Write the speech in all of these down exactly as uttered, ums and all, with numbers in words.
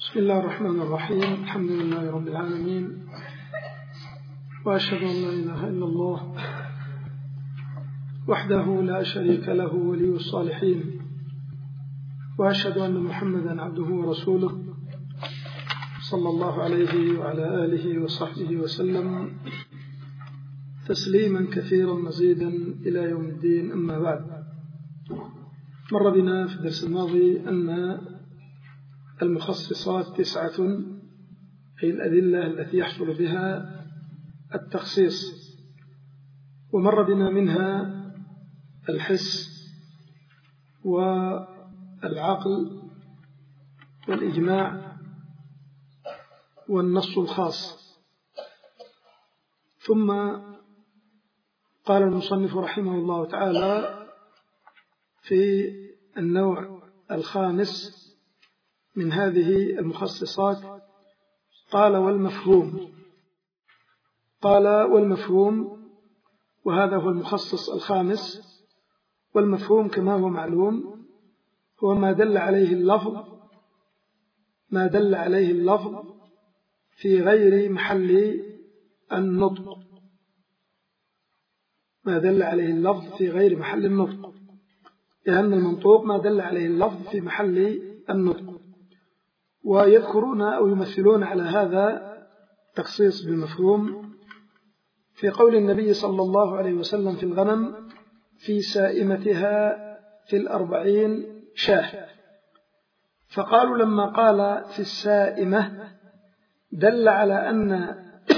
بسم الله الرحمن الرحيم. الحمد لله رب العالمين، وأشهد أن لا إله إلا الله وحده لا شريك له ولي الصالحين، وأشهد أن محمدا عبده ورسوله صلى الله عليه وعلى آله وصحبه وسلم تسليما كثيرا مزيدا إلى يوم الدين. أما بعد، مر بنا في الدرس الماضي أن المخصصات تسعة، أي الأدلة التي يحصل بها التخصيص، ومر بنا منها الحس والعقل والإجماع والنص الخاص. ثم قال المصنف رحمه الله تعالى في النوع الخامس من هذه المخصصات، قال والمفهوم. قال والمفهوم، وهذا هو المخصص الخامس. والمفهوم كما هو معلوم هو ما دل عليه اللفظ ما دل عليه اللفظ في غير محل النطق ما دل عليه اللفظ في غير محل النطق لأن المنطوق ما دل عليه اللفظ في محل النطق. ويذكرون أو يمثلون على هذا تخصيص بالمفهوم في قول النبي صلى الله عليه وسلم في الغنم: في سائمتها في الأربعين شاه. فقالوا لما قال في السائمة دل على أن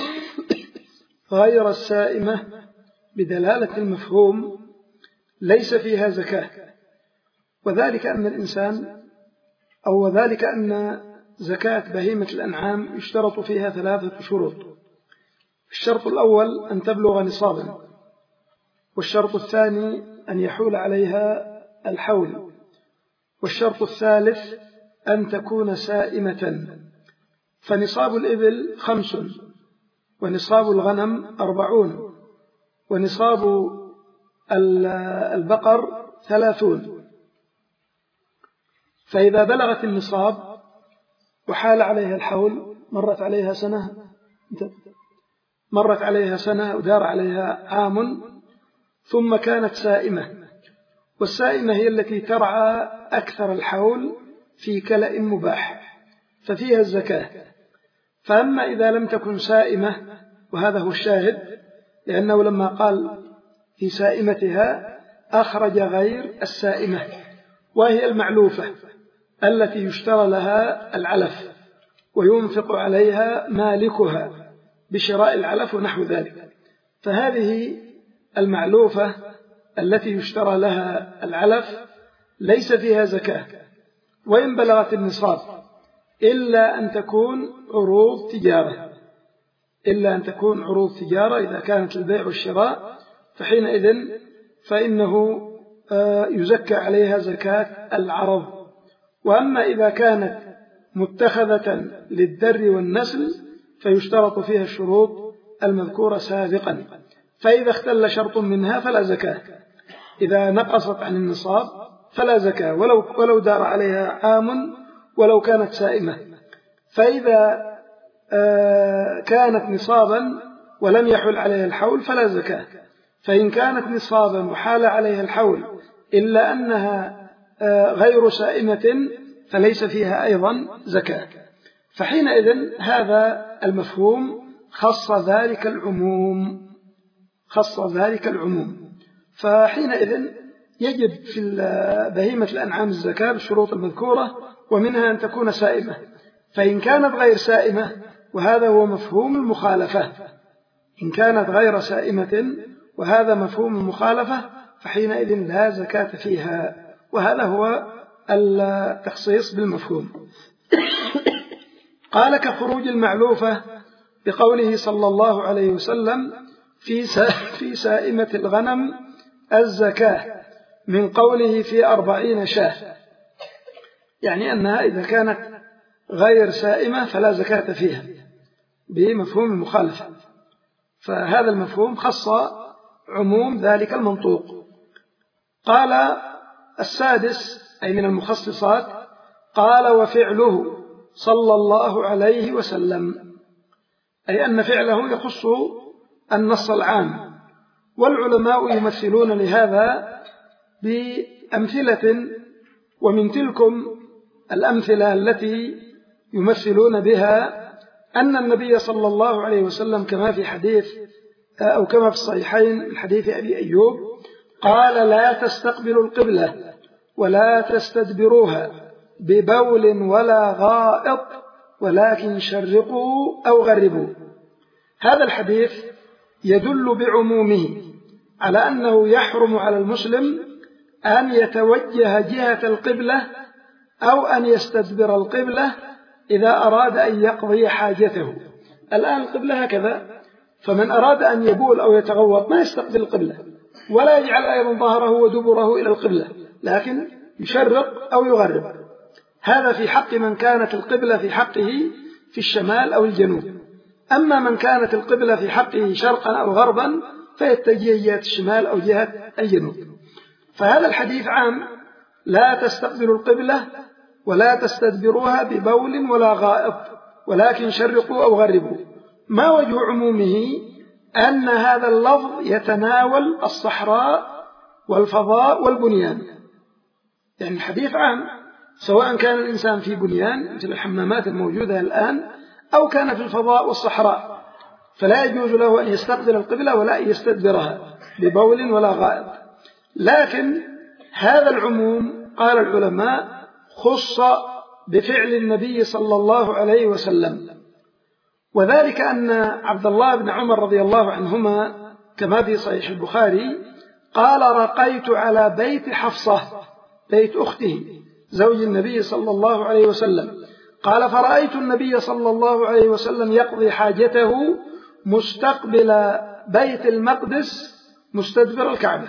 غير السائمة بدلالة المفهوم ليس فيها زكاة، وذلك أن الإنسان أو ذلك أن زكاة بهيمة الأنعام يشترط فيها ثلاثة شروط. الشرط الأول أن تبلغ نصابا، والشرط الثاني أن يحول عليها الحول، والشرط الثالث أن تكون سائمة. فنصاب الإبل خمس، ونصاب الغنم أربعون، ونصاب البقر ثلاثون. فإذا بلغت النصاب وحال عليها الحول، مرت عليها سنة مرت عليها سنة ودار عليها عام، ثم كانت سائمة. والسائمة هي التي ترعى أكثر الحول في كلأ مباح، ففيها الزكاة. فأما إذا لم تكن سائمة، وهذا هو الشاهد، لأنه لما قال في سائمتها أخرج غير السائمة، وهي المعلوفة التي يشترى لها العلف وينفق عليها مالكها بشراء العلف ونحو ذلك. فهذه المعلوفة التي يشترى لها العلف ليس فيها زكاة، وإن بلغت النصاب، إلا أن تكون عروض تجارة إلا أن تكون عروض تجارة إذا كانت البيع والشراء، فحينئذ فإنه يزكى عليها زكاة العرض. وأما إذا كانت متخذة للدر والنسل فيشترط فيها الشروط المذكورة سابقا. فإذا اختل شرط منها فلا زكاة، إذا نقصت عن النصاب فلا زكاة، ولو, ولو دار عليها عام ولو كانت سائمة. فإذا كانت نصابا ولم يحل عليها الحول فلا زكاة. فإن كانت نصابا وحال عليها الحول إلا أنها غير سائمة فليس فيها أيضا زكاة. فحينئذ هذا المفهوم خص ذلك العموم خص ذلك العموم فحينئذ يجب في بهيمة الأنعام الزكاة بالشروط المذكورة، ومنها أن تكون سائمة. فإن كانت غير سائمة، وهذا هو مفهوم المخالفة، إن كانت غير سائمة وهذا مفهوم المخالفة، فحينئذ لا زكاة فيها، وهذا هو التخصيص بالمفهوم. قال كخروج المعلوفة بقوله صلى الله عليه وسلم: في في سائمة الغنم الزكاة، من قوله في أربعين شاه، يعني أنها إذا كانت غير سائمة فلا زكاة فيها بمفهوم المخالفة. فهذا المفهوم خص عموم ذلك المنطوق. قال السادس أي من المخصصات: قال وفعله صلى الله عليه وسلم، أي أن فعله يخص النص العام. والعلماء يمثلون لهذا بأمثلة، ومن تلكم الأمثلة التي يمثلون بها أن النبي صلى الله عليه وسلم كما في حديث أو كما في الصحيحين من حديث أبي أيوب قال: لا تستقبلوا القبلة ولا تستدبروها ببول ولا غائط ولكن شرقوا أو غربوا. هذا الحديث يدل بعمومه على أنه يحرم على المسلم أن يتوجه جهة القبلة أو أن يستدبر القبلة إذا أراد أن يقضي حاجته. الآن القبلة هكذا، فمن أراد أن يبول أو يتغوط ما يستقبل القبلة ولا يجعل أيضا ظهره ودبره إلى القبلة، لكن يشرق أو يغرب. هذا في حق من كانت القبلة في حقه في الشمال أو الجنوب. أما من كانت القبلة في حقه شرقا أو غربا فيتجه جهة الشمال أو جهة الجنوب. فهذا الحديث عام: لا تستقبلوا القبلة ولا تستدبروها ببول ولا غائط ولكن شرقوا أو غربوا. ما وجه عمومه؟ أن هذا اللفظ يتناول الصحراء والفضاء والبنيان، يعني الحديث عام سواء كان الإنسان في بنيان مثل الحمامات الموجودة الآن أو كان في الفضاء والصحراء، فلا يجوز له أن يستقبل القبلة ولا أن يستدبرها ببول ولا غائط. لكن هذا العموم قال العلماء خص بفعل النبي صلى الله عليه وسلم، وذلك أن عبد الله بن عمر رضي الله عنهما كما في صحيح البخاري قال: رقيت على بيت حفصة، بيت أخته زوج النبي صلى الله عليه وسلم، قال: فرأيت النبي صلى الله عليه وسلم يقضي حاجته مستقبل بيت المقدس مستدبر الكعبة.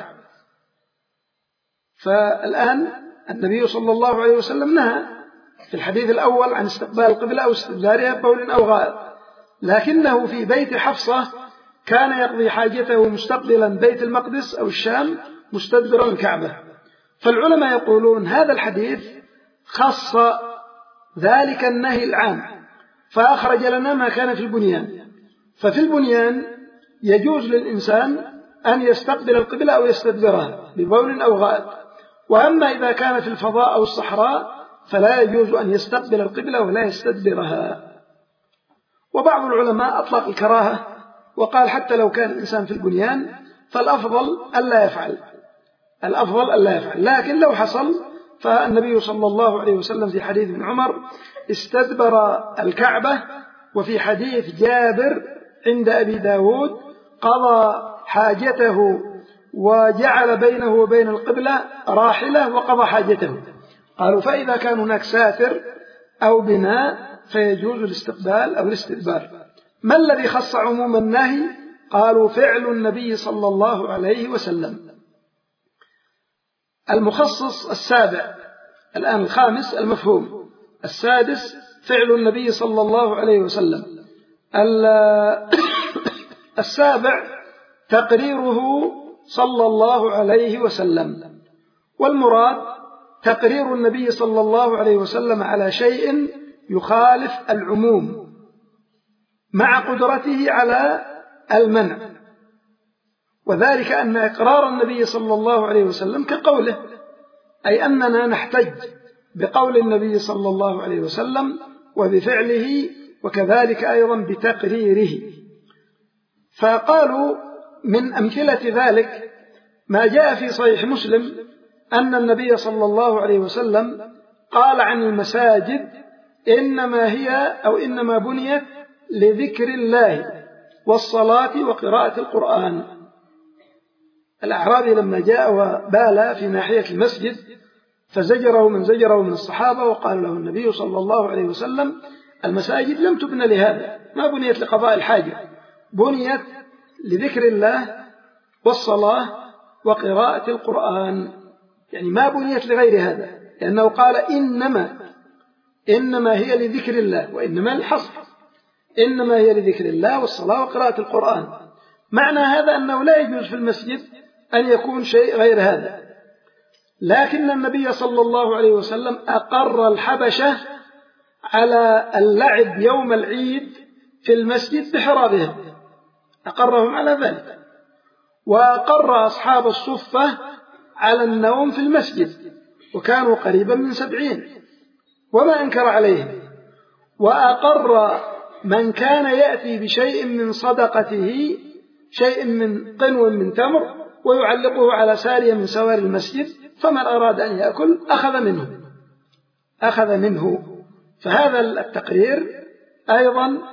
فالآن النبي صلى الله عليه وسلم نهى في الحديث الأول عن استقبال القبلة أو استدبارها ببول أو غائط، لكنه في بيت حفصة كان يقضي حاجته مستقبلا بيت المقدس أو الشام مستدبرا الكعبة. فالعلماء يقولون هذا الحديث خص ذلك النهي العام فأخرج لنا ما كان في البنيان. ففي البنيان يجوز للإنسان أن يستقبل القبلة أو يستدبرها ببول أو غائط، وأما إذا كان في الفضاء أو الصحراء فلا يجوز أن يستقبل القبلة ولا يستدبرها. وبعض العلماء أطلق الكراهة وقال حتى لو كان الإنسان في البنيان فالأفضل ألا يفعل، الأفضل ألا يفعل. لكن لو حصل فالنبي صلى الله عليه وسلم في حديث ابن عمر استدبر الكعبة، وفي حديث جابر عند أبي داود قضى حاجته وجعل بينه وبين القبلة راحلة وقضى حاجته. قالوا فإذا كان هناك ساتر أو بناء فيجوز الاستقبال أو الاستدبار. ما الذي خص عموم النهي؟ قالوا فعل النبي صلى الله عليه وسلم. المخصص السابع، الآن الخامس المفهوم. السادس فعل النبي صلى الله عليه وسلم. السابع تقريره صلى الله عليه وسلم، والمراد تقرير النبي صلى الله عليه وسلم على شيء يخالف العموم مع قدرته على المنع، وذلك أن إقرار النبي صلى الله عليه وسلم كقوله، أي أننا نحتج بقول النبي صلى الله عليه وسلم وبفعله وكذلك أيضا بتقريره. فقالوا من أمثلة ذلك ما جاء في صحيح مسلم أن النبي صلى الله عليه وسلم قال عن المساجد إنما هي أو إنما بنيت لذكر الله والصلاة وقراءة القرآن. الأعرابي لما جاء وبال في ناحية المسجد فزجره من زجره من الصحابة، وقال له النبي صلى الله عليه وسلم المساجد لم تبنى لهذا، ما بنيت لقضاء الحاجة، بنيت لذكر الله والصلاة وقراءة القرآن، يعني ما بنيت لغير هذا، لأنه قال إنما إنما هي لذكر الله، وإنما الحصر، إنما هي لذكر الله والصلاة وقراءة القرآن. معنى هذا أنه لا يجوز في المسجد أن يكون شيء غير هذا. لكن النبي صلى الله عليه وسلم أقر الحبشة على اللعب يوم العيد في المسجد بحرابهم، أقرهم على ذلك، وأقر أصحاب الصفة على النوم في المسجد، وكانوا قريبا من سبعين وما أنكر عليهم، وأقر من كان يأتي بشيء من صدقته، شيء من قنو من تمر، ويعلقه على سارية من سوار المسجد، فمن أراد أن يأكل أخذ منه أخذ منه فهذا التقرير أيضا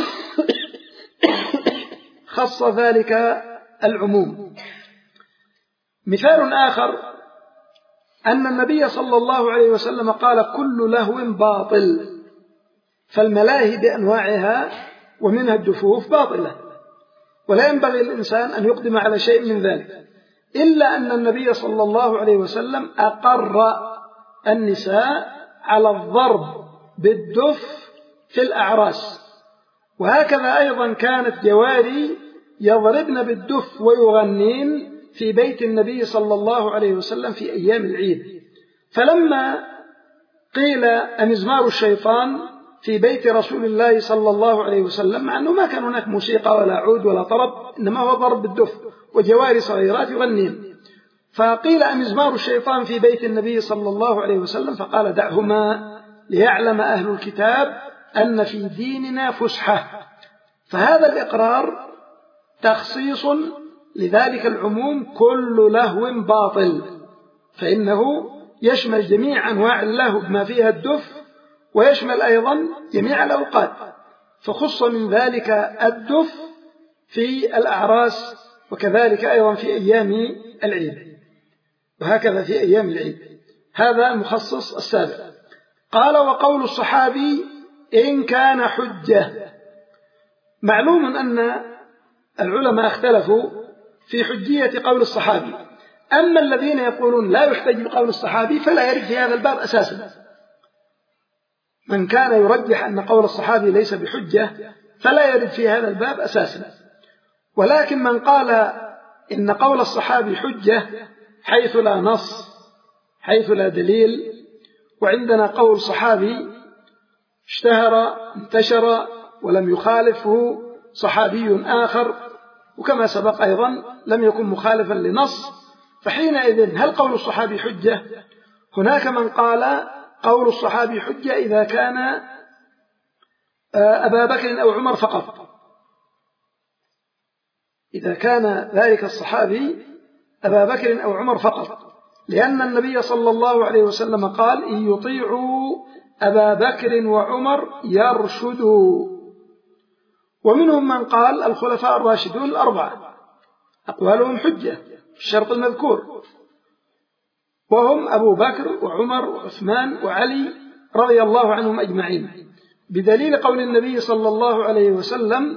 خص ذلك العموم. مثال آخر أن النبي صلى الله عليه وسلم قال: كل لهو باطل، فالملاهي بأنواعها ومنها الدفوف باطلة، ولا ينبغي للإنسان أن يقدم على شيء من ذلك، إلا أن النبي صلى الله عليه وسلم أقر النساء على الضرب بالدف في الأعراس، وهكذا أيضا كانت جواري يضربن بالدف ويغنين في بيت النبي صلى الله عليه وسلم في أيام العيد. فلما قيل أمزمار الشيطان في بيت رسول الله صلى الله عليه وسلم، مع أنه ما كان هناك موسيقى ولا عود ولا طرب، إنما هو ضرب بالدف وجواري صغيرات يغنين، فقيل أمزمار الشيطان في بيت النبي صلى الله عليه وسلم، فقال: دعهما ليعلم أهل الكتاب أن في ديننا فسحة. فهذا الإقرار تخصيص لذلك العموم: كل لهو باطل، فإنه يشمل جميع أنواع اللهو بما فيها الدف، ويشمل أيضا جميع الأوقات، فخص من ذلك الدف في الأعراس، وكذلك أيضا في أيام العيد، وهكذا في أيام العيد. هذا المخصص السابع. قال: وقول الصحابي إن كان حجة. معلوم أن العلماء اختلفوا في حجية قول الصحابي، أما الذين يقولون لا يحتج بقول الصحابي فلا يرد في هذا الباب أساسا. من كان يرجح أن قول الصحابي ليس بحجة فلا يرد في هذا الباب أساسا، ولكن من قال إن قول الصحابي حجة حيث لا نص، حيث لا دليل، وعندنا قول صحابي اشتهر انتشر ولم يخالفه صحابي آخر، وكما سبق أيضا لم يكن مخالفا لنص، فحينئذ هل قول الصحابي حجة؟ هناك من قال قول الصحابي حجة إذا كان أبا بكر أو عمر فقط، إذا كان ذلك الصحابي أبا بكر أو عمر فقط، لأن النبي صلى الله عليه وسلم قال: إن يطيعوا أبا بكر وعمر يرشدوا. ومنهم من قال الخلفاء الراشدون الأربعة أقوالهم حجة في الشرط المذكور، وهم أبو بكر وعمر وعثمان وعلي رضي الله عنهم أجمعين، بدليل قول النبي صلى الله عليه وسلم: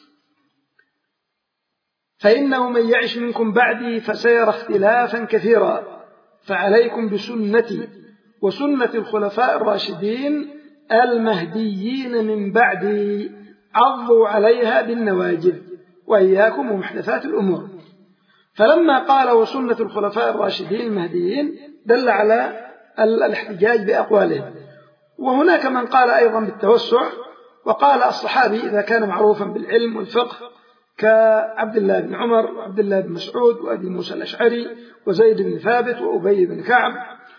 فإنه من يعش منكم بعدي فسيرى اختلافا كثيرا، فعليكم بسنتي وسنة الخلفاء الراشدين المهديين من بعدي، عضوا عليها بالنواجذ، وإياكم ومحدثات الأمور. فلما قال وسنة الخلفاء الراشدين المهديين دل على الاحتجاج بأقوالهم. وهناك من قال أيضا بالتوسع، وقال الصحابي إذا كان معروفا بالعلم والفقه كعبد الله بن عمر وعبد الله بن مسعود وأبي موسى الأشعري وزيد بن ثابت وأبي بن كعب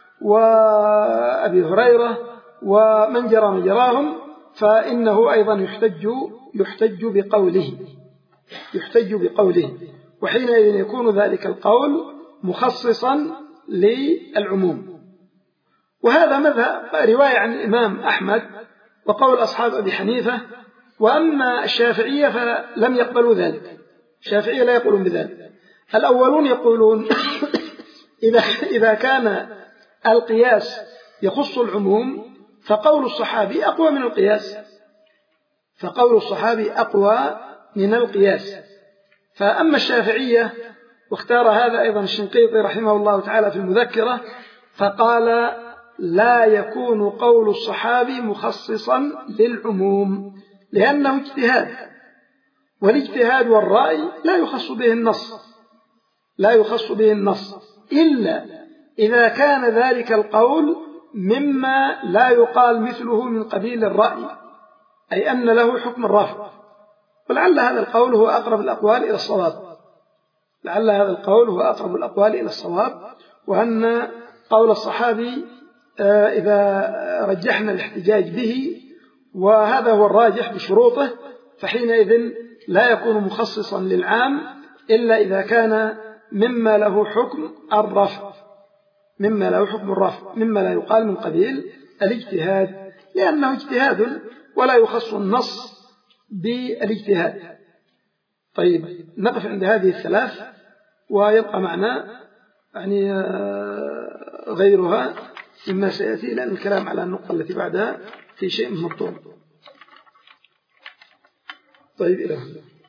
وأبي هريرة ومن جرى مجراهم، فإنه أيضا يحتج يحتج بقوله يحتج بقوله وحينئذ يكون ذلك القول مخصصا للعموم. وهذا مذهب رواية عن الإمام أحمد وقول أصحاب أبي حنيفة. وأما الشافعية فلم يقبلوا ذلك، الشافعية لا يقولون بذلك. الأولون يقولون إذا, إذا كان القياس يخص العموم فقول الصحابي أقوى من القياس، فقول الصحابي أقوى من القياس. فأما الشافعية، واختار هذا أيضا الشنقيطي رحمه الله تعالى في المذكرة، فقال: لا يكون قول الصحابي مخصصا للعموم، لأنه اجتهاد، والاجتهاد والرأي لا يخص به النص لا يخص به النص إلا إذا كان ذلك القول مما لا يقال مثله من قبيل الرأي، أي أن له حكم الرفع. ولعل هذا القول هو أقرب الأقوال إلى الصواب، لعل هذا القول هو أقرب الأقوال إلى الصواب، وأن قول الصحابي إذا رجحنا الاحتجاج به وهذا هو الراجح بشروطه، فحينئذ لا يكون مخصصا للعام إلا إذا كان مما له حكم الرفع، مما له حكم الرفع، مما لا يقال من قبيل الاجتهاد، لأنه اجتهاد ولا يخص النص بالاجتهاد. طيب، نقف عند هذه الثلاث ويبقى معنا يعني غيرها مما سيأتي، لأن الكلام على النقطة التي بعدها في شيء مطلوب. طيب، إلى هنا.